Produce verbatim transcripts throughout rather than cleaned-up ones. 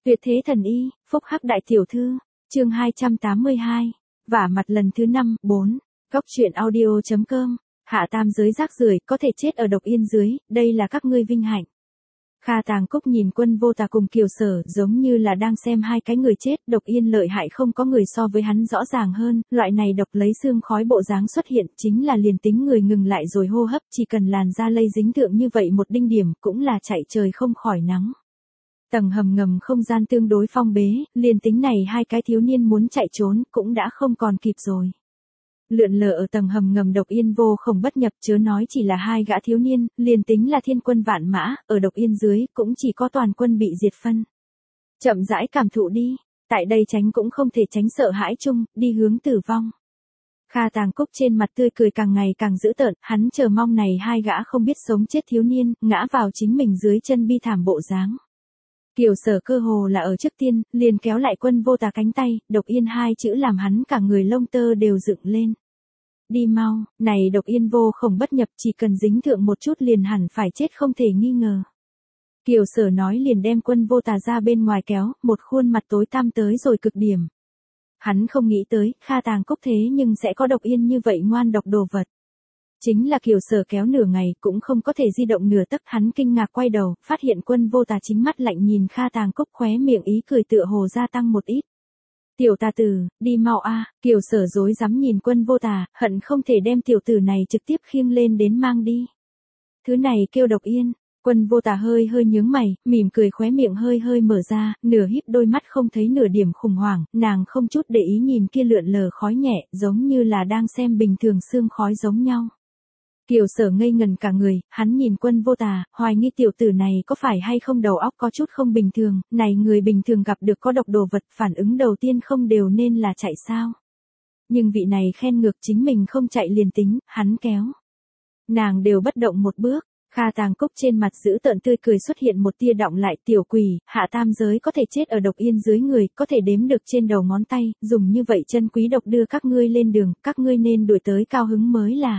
Tuyệt thế thần y, phúc hắc đại tiểu thư, chương hai trăm tám mươi hai, vả mặt lần thứ năm, bốn, góc truyện audio chấm com, hạ tam giới rác rưởi có thể chết ở độc yên dưới, đây là các ngươi vinh hạnh. Kha Tàng Cúc nhìn Quân Vô Tà cùng Kiều Sở giống như là đang xem hai cái người chết, độc yên lợi hại không có người so với hắn rõ ràng hơn, loại này độc lấy xương khói bộ dáng xuất hiện chính là liền tính người ngừng lại rồi hô hấp, chỉ cần làn da lây dính thượng như vậy một đinh điểm cũng là chạy trời không khỏi nắng. Tầng hầm ngầm không gian tương đối phong bế, liền tính này hai cái thiếu niên muốn chạy trốn cũng đã không còn kịp rồi. Lượn lờ ở tầng hầm ngầm độc yên vô không bất nhập, chớ nói chỉ là hai gã thiếu niên, liền tính là thiên quân vạn mã, ở độc yên dưới cũng chỉ có toàn quân bị diệt phân. Chậm rãi cảm thụ đi, tại đây tránh cũng không thể tránh sợ hãi chung, đi hướng tử vong. Kha Tàng Cúc trên mặt tươi cười càng ngày càng dữ tợn, hắn chờ mong này hai gã không biết sống chết thiếu niên, ngã vào chính mình dưới chân bi thảm bộ dáng. Kiều Sở cơ hồ là ở trước tiên, liền kéo lại Quân Vô Tà cánh tay, độc yên hai chữ làm hắn cả người lông tơ đều dựng lên. Đi mau, này độc yên vô không bất nhập, chỉ cần dính thượng một chút liền hẳn phải chết không thể nghi ngờ. Kiều Sở nói liền đem Quân Vô Tà ra bên ngoài kéo, một khuôn mặt tối tăm tới rồi cực điểm. Hắn không nghĩ tới, Kha Tàng Cúc thế nhưng sẽ có độc yên như vậy ngoan độc đồ vật. Chính là Kiều Sở kéo nửa ngày cũng không có thể di động nửa tấc, hắn kinh ngạc quay đầu, phát hiện Quân Vô Tà chính mắt lạnh nhìn Kha Tàng Cúc, khóe miệng ý cười tựa hồ gia tăng một ít. Tiểu tà tử, đi mau a, Kiều Sở rối rắm nhìn Quân Vô Tà, hận không thể đem tiểu tử này trực tiếp khiêng lên đến mang đi. Thứ này kêu độc yên. Quân Vô Tà hơi hơi nhướng mày, mỉm cười, khóe miệng hơi hơi mở ra, nửa híp đôi mắt không thấy nửa điểm khủng hoảng, nàng không chút để ý nhìn kia lượn lờ khói nhẹ, giống như là đang xem bình thường sương khói giống nhau. Kiều Sở ngây ngần cả người, hắn nhìn Quân Vô Tà, hoài nghi tiểu tử này có phải hay không đầu óc có chút không bình thường, này người bình thường gặp được có độc đồ vật, phản ứng đầu tiên không đều nên là chạy sao. Nhưng vị này khen ngược chính mình không chạy liền tính, hắn kéo. Nàng đều bất động một bước. Kha Tàng Cúc trên mặt giữ tợn tươi cười xuất hiện một tia đọng lại, tiểu quỷ, hạ tam giới có thể chết ở độc yên dưới người, có thể đếm được trên đầu ngón tay, dùng như vậy chân quý độc đưa các ngươi lên đường, các ngươi nên đuổi tới cao hứng mới là.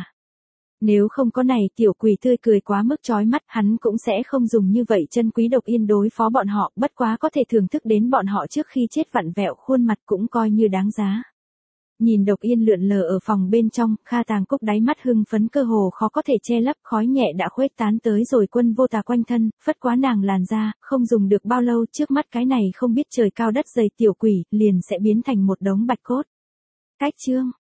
Nếu không có này tiểu quỷ tươi cười quá mức chói mắt, hắn cũng sẽ không dùng như vậy chân quý độc yên đối phó bọn họ, bất quá có thể thưởng thức đến bọn họ trước khi chết vặn vẹo khuôn mặt cũng coi như đáng giá. Nhìn độc yên lượn lờ ở phòng bên trong, Kha Tàng Cúc đáy mắt hưng phấn cơ hồ khó có thể che lấp, khói nhẹ đã khuếch tán tới rồi Quân Vô Tà quanh thân, phất quá nàng làn da, không dùng được bao lâu trước mắt cái này không biết trời cao đất dày tiểu quỷ, liền sẽ biến thành một đống bạch cốt. Cách chương.